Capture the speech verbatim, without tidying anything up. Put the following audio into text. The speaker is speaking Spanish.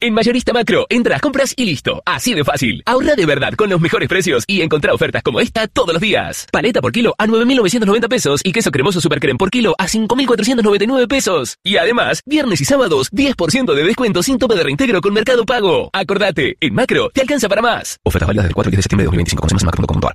En Mayorista Macro, entras, compras y listo. Así de fácil. Ahorra de verdad con los mejores precios y encontrá ofertas como esta todos los días. Paleta por kilo a nueve mil novecientos noventa pesos y queso cremoso Supercrem por kilo a cinco mil cuatrocientos noventa y nueve pesos. Y además, viernes y sábados, diez por ciento de descuento sin tope de reintegro con Mercado Pago. Acordate, en Macro te alcanza para más. Ofertas válidas del cuatro al diez de septiembre de dos mil veinticinco. Consume más en macro punto com punto a r.